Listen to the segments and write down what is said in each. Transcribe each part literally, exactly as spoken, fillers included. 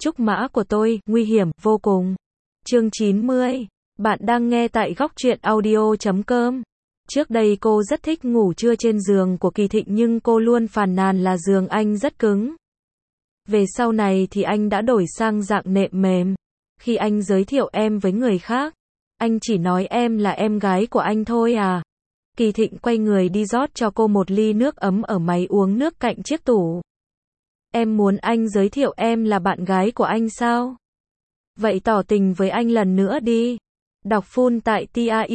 Trúc mã của tôi, nguy hiểm, vô cùng. Chương chín mươi. Bạn đang nghe tại góc truyện audio chấm com. Trước đây cô rất thích ngủ trưa trên giường của Kỳ Thịnh nhưng cô luôn phàn nàn là giường anh rất cứng. Về sau này thì anh đã đổi sang dạng nệm mềm. Khi anh giới thiệu em với người khác, anh chỉ nói em là em gái của anh thôi à. Kỳ Thịnh quay người đi rót cho cô một ly nước ấm ở máy uống nước cạnh chiếc tủ. Em muốn anh giới thiệu em là bạn gái của anh sao? Vậy tỏ tình với anh lần nữa đi. Đọc full tại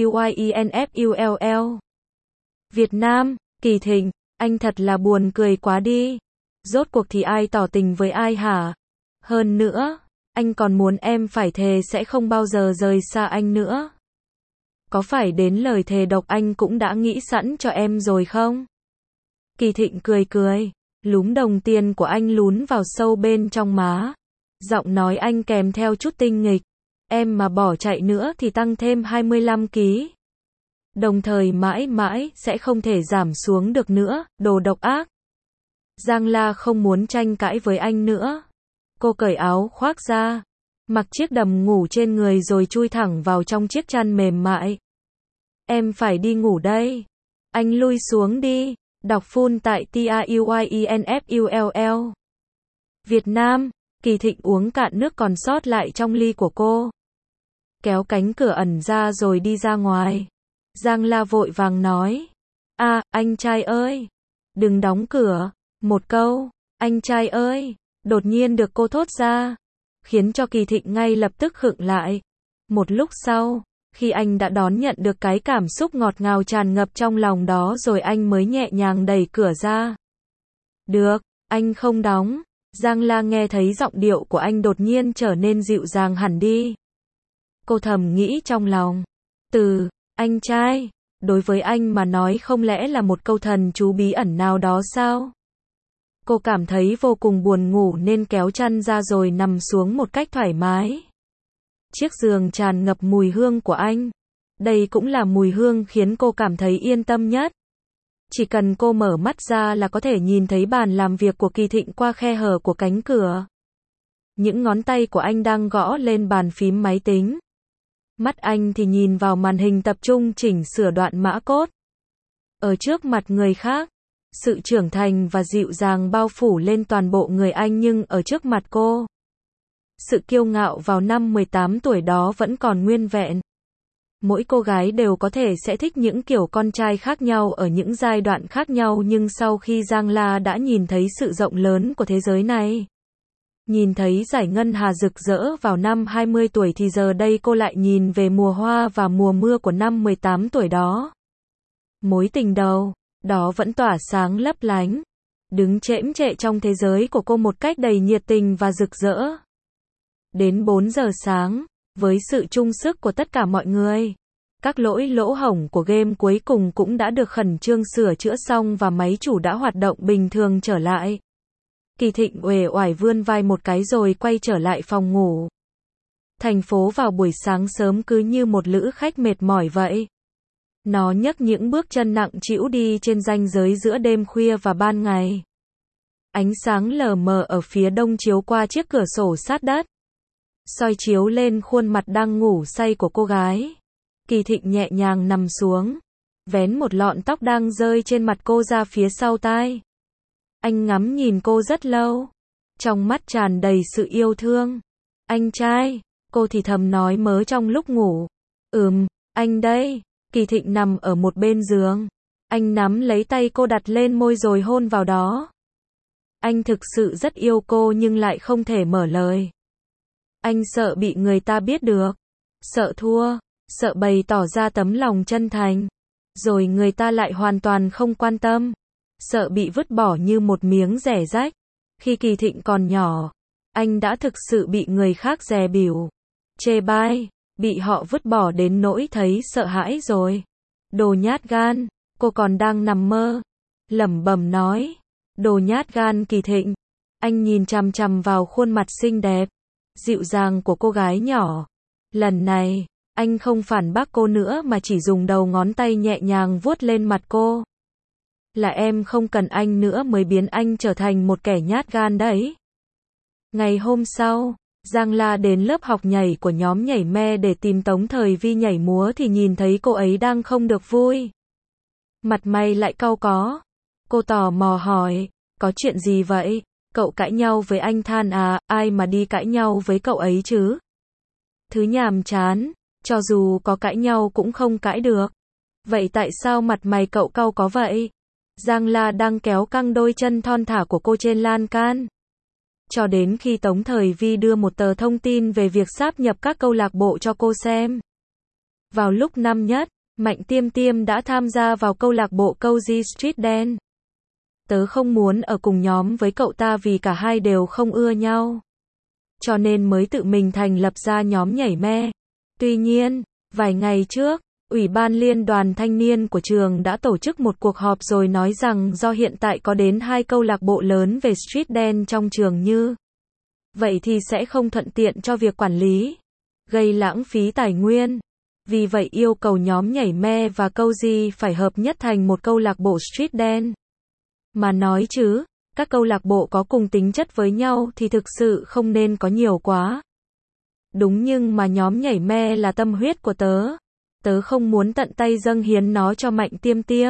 truyenfull. Việt Nam, Kỳ Thịnh, anh thật là buồn cười quá đi. Rốt cuộc thì ai tỏ tình với ai hả? Hơn nữa, anh còn muốn em phải thề sẽ không bao giờ rời xa anh nữa. Có phải đến lời thề độc anh cũng đã nghĩ sẵn cho em rồi không? Kỳ Thịnh cười cười, lúm đồng tiền của anh lún vào sâu bên trong má. Giọng nói anh kèm theo chút tinh nghịch. Em mà bỏ chạy nữa thì tăng thêm hai mươi lăm ki lô gam. Đồng thời mãi mãi sẽ không thể giảm xuống được nữa, đồ độc ác. Giang La không muốn tranh cãi với anh nữa. Cô cởi áo khoác ra, mặc chiếc đầm ngủ trên người rồi chui thẳng vào trong chiếc chăn mềm mại. Em phải đi ngủ đây. Anh lui xuống đi. Đọc full tại truyenfull. Việt Nam, Kỳ Thịnh uống cạn nước còn sót lại trong ly của cô. Kéo cánh cửa ẩn ra rồi đi ra ngoài. Giang La vội vàng nói. À, anh trai ơi. Đừng đóng cửa. Một câu, anh trai ơi. Đột nhiên được cô thốt ra. Khiến cho Kỳ Thịnh ngay lập tức khựng lại. Một lúc sau, khi anh đã đón nhận được cái cảm xúc ngọt ngào tràn ngập trong lòng đó rồi anh mới nhẹ nhàng đẩy cửa ra. Được, anh không đóng. Giang La nghe thấy giọng điệu của anh đột nhiên trở nên dịu dàng hẳn đi. Cô thầm nghĩ trong lòng. Từ, anh trai, đối với anh mà nói không lẽ là một câu thần chú bí ẩn nào đó sao? Cô cảm thấy vô cùng buồn ngủ nên kéo chăn ra rồi nằm xuống một cách thoải mái. Chiếc giường tràn ngập mùi hương của anh. Đây cũng là mùi hương khiến cô cảm thấy yên tâm nhất. Chỉ cần cô mở mắt ra là có thể nhìn thấy bàn làm việc của Kỳ Thịnh qua khe hở của cánh cửa. Những ngón tay của anh đang gõ lên bàn phím máy tính. Mắt anh thì nhìn vào màn hình tập trung chỉnh sửa đoạn mã code. Ở trước mặt người khác, sự trưởng thành và dịu dàng bao phủ lên toàn bộ người anh nhưng ở trước mặt cô, sự kiêu ngạo vào năm mười tám tuổi đó vẫn còn nguyên vẹn. Mỗi cô gái đều có thể sẽ thích những kiểu con trai khác nhau ở những giai đoạn khác nhau nhưng sau khi Giang La đã nhìn thấy sự rộng lớn của thế giới này, nhìn thấy giải ngân hà rực rỡ vào năm hai mươi tuổi thì giờ đây cô lại nhìn về mùa hoa và mùa mưa của năm mười tám tuổi đó. Mối tình đầu, đó vẫn tỏa sáng lấp lánh, đứng chễm chệ trong thế giới của cô một cách đầy nhiệt tình và rực rỡ. Đến bốn giờ sáng, với sự chung sức của tất cả mọi người, các lỗi lỗ hổng của game cuối cùng cũng đã được khẩn trương sửa chữa xong và máy chủ đã hoạt động bình thường trở lại. Kỳ Thịnh uể oải vươn vai một cái rồi quay trở lại phòng ngủ. Thành phố vào buổi sáng sớm cứ như một lữ khách mệt mỏi vậy. Nó nhấc những bước chân nặng trĩu đi trên ranh giới giữa đêm khuya và ban ngày. Ánh sáng lờ mờ ở phía đông chiếu qua chiếc cửa sổ sát đất, soi chiếu lên khuôn mặt đang ngủ say của cô gái. Kỳ Thịnh nhẹ nhàng nằm xuống, vén một lọn tóc đang rơi trên mặt cô ra phía sau tai. Anh ngắm nhìn cô rất lâu, trong mắt tràn đầy sự yêu thương. Anh trai, cô thì thầm nói mớ trong lúc ngủ. Ừm, anh đây. Kỳ Thịnh nằm ở một bên giường. Anh nắm lấy tay cô đặt lên môi rồi hôn vào đó. Anh thực sự rất yêu cô nhưng lại không thể mở lời. Anh sợ bị người ta biết được, sợ thua, sợ bày tỏ ra tấm lòng chân thành, rồi người ta lại hoàn toàn không quan tâm, sợ bị vứt bỏ như một miếng rẻ rách. Khi Kỳ Thịnh còn nhỏ, anh đã thực sự bị người khác dè bỉu, chê bai, bị họ vứt bỏ đến nỗi thấy sợ hãi rồi. Đồ nhát gan, cô còn đang nằm mơ, lẩm bẩm nói. Đồ nhát gan Kỳ Thịnh. Anh nhìn chằm chằm vào khuôn mặt xinh đẹp, dịu dàng của cô gái nhỏ. Lần này, anh không phản bác cô nữa mà chỉ dùng đầu ngón tay nhẹ nhàng vuốt lên mặt cô. Là em không cần anh nữa mới biến anh trở thành một kẻ nhát gan đấy. Ngày hôm sau, Giang La đến lớp học nhảy của nhóm nhảy me để tìm Tống Thời Vi nhảy múa thì nhìn thấy cô ấy đang không được vui. Mặt mày lại cau có. Cô tò mò hỏi, có chuyện gì vậy? Cậu cãi nhau với anh Than à, ai mà đi cãi nhau với cậu ấy chứ? Thứ nhàm chán, cho dù có cãi nhau cũng không cãi được. Vậy tại sao mặt mày cậu cau có vậy? Giang La đang kéo căng đôi chân thon thả của cô trên lan can. Cho đến khi Tống Thời Vi đưa một tờ thông tin về việc sáp nhập các câu lạc bộ cho cô xem. Vào lúc năm nhất, Mạnh Tiêm Tiêm đã tham gia vào câu lạc bộ Cozy Street Dance. Tớ không muốn ở cùng nhóm với cậu ta vì cả hai đều không ưa nhau. Cho nên mới tự mình thành lập ra nhóm nhảy me. Tuy nhiên, vài ngày trước, Ủy ban Liên đoàn Thanh niên của trường đã tổ chức một cuộc họp rồi nói rằng do hiện tại có đến hai câu lạc bộ lớn về street dance trong trường như vậy thì sẽ không thuận tiện cho việc quản lý, gây lãng phí tài nguyên. Vì vậy yêu cầu nhóm nhảy me và Cozy phải hợp nhất thành một câu lạc bộ street dance. Mà nói chứ, các câu lạc bộ có cùng tính chất với nhau thì thực sự không nên có nhiều quá. Đúng, nhưng mà nhóm nhảy me là tâm huyết của tớ. Tớ không muốn tận tay dâng hiến nó cho Mạnh Tiêm Tiêm.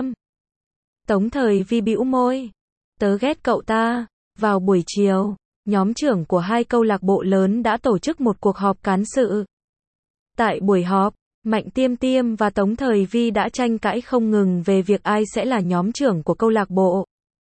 Tống Thời Vi bĩu môi. Tớ ghét cậu ta. Vào buổi chiều, nhóm trưởng của hai câu lạc bộ lớn đã tổ chức một cuộc họp cán sự. Tại buổi họp, Mạnh Tiêm Tiêm và Tống Thời Vi đã tranh cãi không ngừng về việc ai sẽ là nhóm trưởng của câu lạc bộ.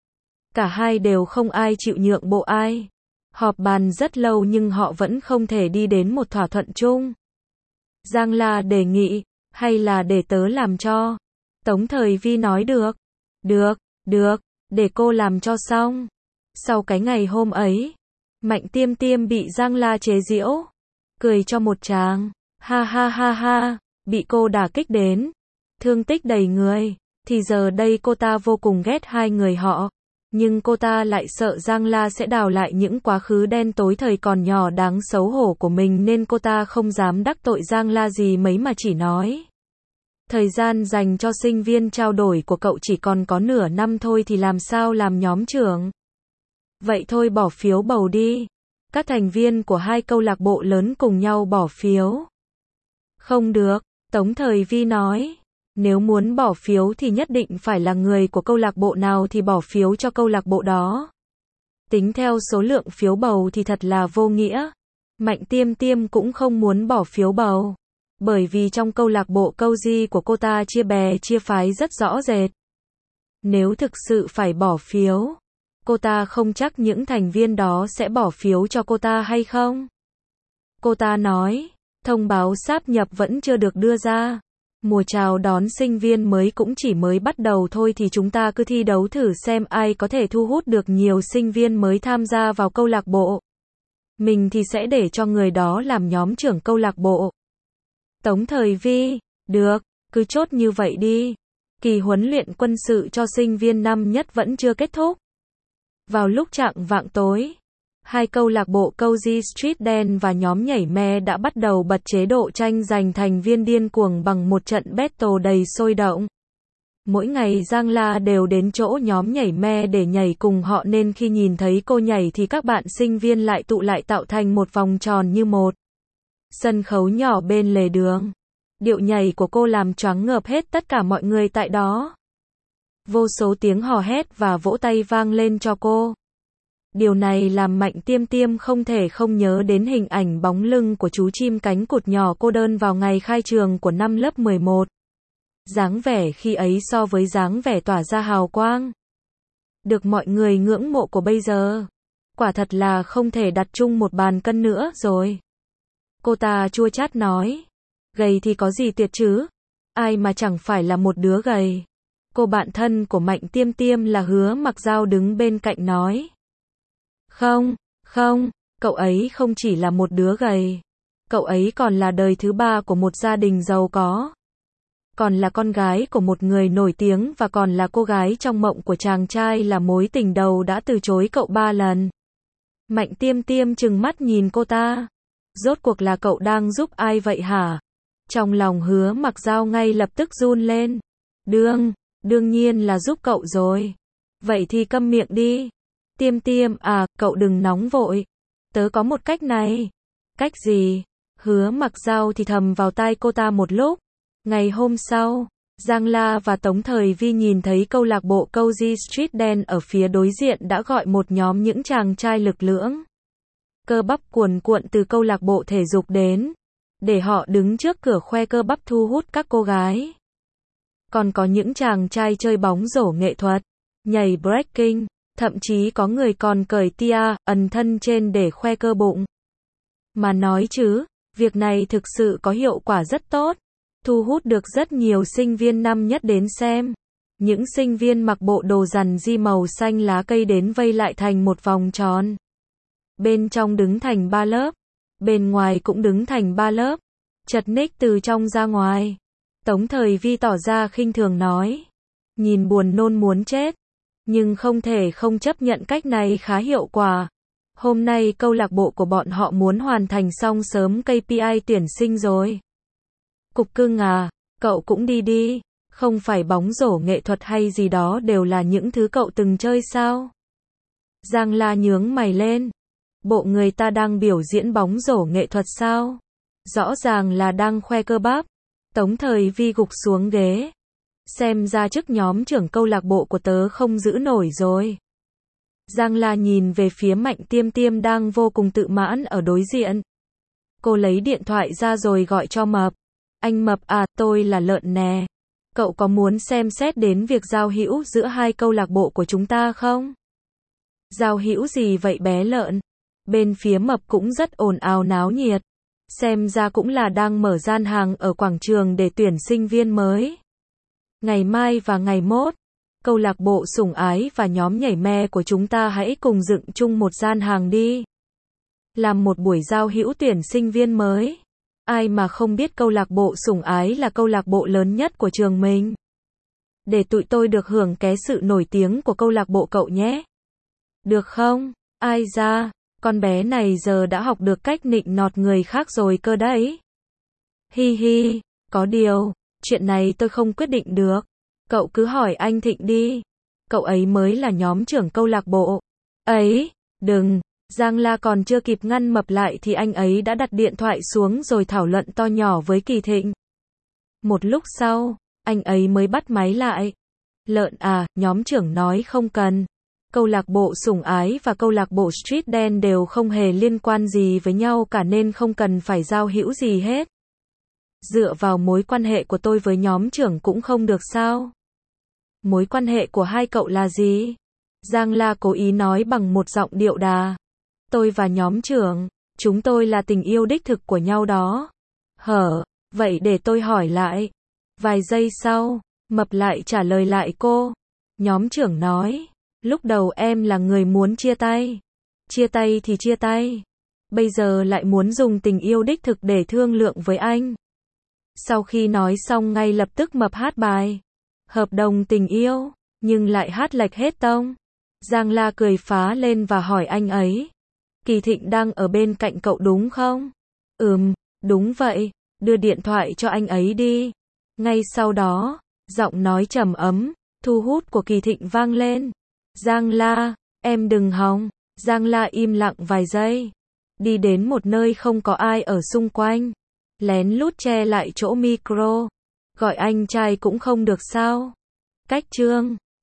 Cả hai đều không ai chịu nhượng bộ ai. Họp bàn rất lâu nhưng họ vẫn không thể đi đến một thỏa thuận chung. Giang La đề nghị, hay là để tớ làm cho? Tống Thời Vi nói được. Được, được, để cô làm cho xong. Sau cái ngày hôm ấy, Mạnh Tiêm Tiêm bị Giang La chế giễu. Cười cho một tràng. Ha ha ha ha, bị cô đả kích đến. Thương tích đầy người. Thì giờ đây cô ta vô cùng ghét hai người họ. Nhưng cô ta lại sợ Giang La sẽ đào lại những quá khứ đen tối thời còn nhỏ đáng xấu hổ của mình nên cô ta không dám đắc tội Giang La gì mấy mà chỉ nói. Thời gian dành cho sinh viên trao đổi của cậu chỉ còn có nửa năm thôi thì làm sao làm nhóm trưởng. Vậy thôi bỏ phiếu bầu đi. Các thành viên của hai câu lạc bộ lớn cùng nhau bỏ phiếu. Không được, Tống Thời Vi nói. Nếu muốn bỏ phiếu thì nhất định phải là người của câu lạc bộ nào thì bỏ phiếu cho câu lạc bộ đó. Tính theo số lượng phiếu bầu thì thật là vô nghĩa. Mạnh Tiêm Tiêm cũng không muốn bỏ phiếu bầu. Bởi vì trong câu lạc bộ Cozy của cô ta chia bè chia phái rất rõ rệt. Nếu thực sự phải bỏ phiếu, cô ta không chắc những thành viên đó sẽ bỏ phiếu cho cô ta hay không. Cô ta nói, thông báo sáp nhập vẫn chưa được đưa ra. Mùa chào đón sinh viên mới cũng chỉ mới bắt đầu thôi thì chúng ta cứ thi đấu thử xem ai có thể thu hút được nhiều sinh viên mới tham gia vào câu lạc bộ. Mình thì sẽ để cho người đó làm nhóm trưởng câu lạc bộ. Tống Thời Vi, được, cứ chốt như vậy đi. Kỳ huấn luyện quân sự cho sinh viên năm nhất vẫn chưa kết thúc. Vào lúc chạng vạng tối, hai câu lạc bộ Cozy Street Dance và nhóm nhảy me đã bắt đầu bật chế độ tranh giành thành viên điên cuồng bằng một trận battle đầy sôi động. Mỗi ngày Giang La đều đến chỗ nhóm nhảy me để nhảy cùng họ nên khi nhìn thấy cô nhảy thì các bạn sinh viên lại tụ lại tạo thành một vòng tròn như một sân khấu nhỏ bên lề đường. Điệu nhảy của cô làm choáng ngợp hết tất cả mọi người tại đó. Vô số tiếng hò hét và vỗ tay vang lên cho cô. Điều này làm Mạnh Tiêm Tiêm không thể không nhớ đến hình ảnh bóng lưng của chú chim cánh cụt nhỏ cô đơn vào ngày khai trường của năm lớp mười một. Dáng vẻ khi ấy so với dáng vẻ tỏa ra hào quang được mọi người ngưỡng mộ của bây giờ, quả thật là không thể đặt chung một bàn cân nữa rồi. Cô ta chua chát nói, gầy thì có gì tuyệt chứ, ai mà chẳng phải là một đứa gầy. Cô bạn thân của Mạnh Tiêm Tiêm là Hứa Mặc Dao đứng bên cạnh nói. Không, không, cậu ấy không chỉ là một đứa gầy. Cậu ấy còn là đời thứ ba của một gia đình giàu có. Còn là con gái của một người nổi tiếng và còn là cô gái trong mộng của chàng trai là mối tình đầu đã từ chối cậu ba lần. Mạnh Tiêm Tiêm trừng mắt nhìn cô ta. Rốt cuộc là cậu đang giúp ai vậy hả? Trong lòng Hứa Mặc Dao ngay lập tức run lên. Đương, đương nhiên là giúp cậu rồi. Vậy thì câm miệng đi. Tiêm Tiêm à, cậu đừng nóng vội. Tớ có một cách này. Cách gì? Hứa Mặc Dao thì thầm vào tai cô ta một lúc. Ngày hôm sau, Giang La và Tống Thời Vi nhìn thấy câu lạc bộ Cozy Street Dance ở phía đối diện đã gọi một nhóm những chàng trai lực lưỡng. Cơ bắp cuồn cuộn từ câu lạc bộ thể dục đến, để họ đứng trước cửa khoe cơ bắp thu hút các cô gái. Còn có những chàng trai chơi bóng rổ nghệ thuật, nhảy breaking, thậm chí có người còn cởi tia, ẩn thân trên để khoe cơ bụng. Mà nói chứ, việc này thực sự có hiệu quả rất tốt, thu hút được rất nhiều sinh viên năm nhất đến xem. Những sinh viên mặc bộ đồ rằn di màu xanh lá cây đến vây lại thành một vòng tròn. Bên trong đứng thành ba lớp, bên ngoài cũng đứng thành ba lớp, chật ních từ trong ra ngoài. Tống Thời Vi tỏ ra khinh thường nói, nhìn buồn nôn muốn chết, nhưng không thể không chấp nhận cách này khá hiệu quả. Hôm nay câu lạc bộ của bọn họ muốn hoàn thành xong sớm ca pê i tuyển sinh rồi. Cục cưng à, cậu cũng đi đi, không phải bóng rổ nghệ thuật hay gì đó đều là những thứ cậu từng chơi sao? Giang La nhướng mày lên, bộ người ta đang biểu diễn bóng rổ nghệ thuật sao? Rõ ràng là đang khoe cơ bắp. Tống Thời Vi gục xuống ghế. Xem ra chức nhóm trưởng câu lạc bộ của tớ không giữ nổi rồi. Giang La nhìn về phía Mạnh Tiêm Tiêm đang vô cùng tự mãn ở đối diện. Cô lấy điện thoại ra rồi gọi cho Mập. Anh Mập à, tôi là Lợn nè. Cậu có muốn xem xét đến việc giao hữu giữa hai câu lạc bộ của chúng ta không? Giao hữu gì vậy bé Lợn? Bên phía Mập cũng rất ồn ào náo nhiệt. Xem ra cũng là đang mở gian hàng ở quảng trường để tuyển sinh viên mới. Ngày mai và ngày mốt, câu lạc bộ Sủng Ái và nhóm nhảy me của chúng ta hãy cùng dựng chung một gian hàng đi. Làm một buổi giao hữu tuyển sinh viên mới. Ai mà không biết câu lạc bộ Sủng Ái là câu lạc bộ lớn nhất của trường mình. Để tụi tôi được hưởng cái sự nổi tiếng của câu lạc bộ cậu nhé. Được không? Ai da, con bé này giờ đã học được cách nịnh nọt người khác rồi cơ đấy. Hi hi, có điều, chuyện này tôi không quyết định được. Cậu cứ hỏi anh Thịnh đi. Cậu ấy mới là nhóm trưởng câu lạc bộ. Ấy, đừng. Giang La còn chưa kịp ngăn Mập lại thì anh ấy đã đặt điện thoại xuống rồi thảo luận to nhỏ với Kỳ Thịnh. Một lúc sau, anh ấy mới bắt máy lại. Lợn à, nhóm trưởng nói không cần. Câu lạc bộ Sủng Ái và câu lạc bộ Street Dance đều không hề liên quan gì với nhau cả nên không cần phải giao hữu gì hết. Dựa vào mối quan hệ của tôi với nhóm trưởng cũng không được sao? Mối quan hệ của hai cậu là gì? Giang La cố ý nói bằng một giọng điệu đà. Tôi và nhóm trưởng, chúng tôi là tình yêu đích thực của nhau đó. Hở, vậy để tôi hỏi lại. Vài giây sau, Mập lại trả lời lại cô. Nhóm trưởng nói, lúc đầu em là người muốn chia tay. Chia tay thì chia tay. Bây giờ lại muốn dùng tình yêu đích thực để thương lượng với anh. Sau khi nói xong ngay lập tức Mập hát bài hợp đồng tình yêu, nhưng lại hát lệch hết tông. Giang La cười phá lên và hỏi anh ấy. Kỳ Thịnh đang ở bên cạnh cậu đúng không? Ừm, đúng vậy, đưa điện thoại cho anh ấy đi. Ngay sau đó, giọng nói trầm ấm, thu hút của Kỳ Thịnh vang lên. Giang La, em đừng hòng. Giang La im lặng vài giây. Đi đến một nơi không có ai ở xung quanh. Lén lút che lại chỗ micro. Gọi anh trai cũng không được sao? Cách chương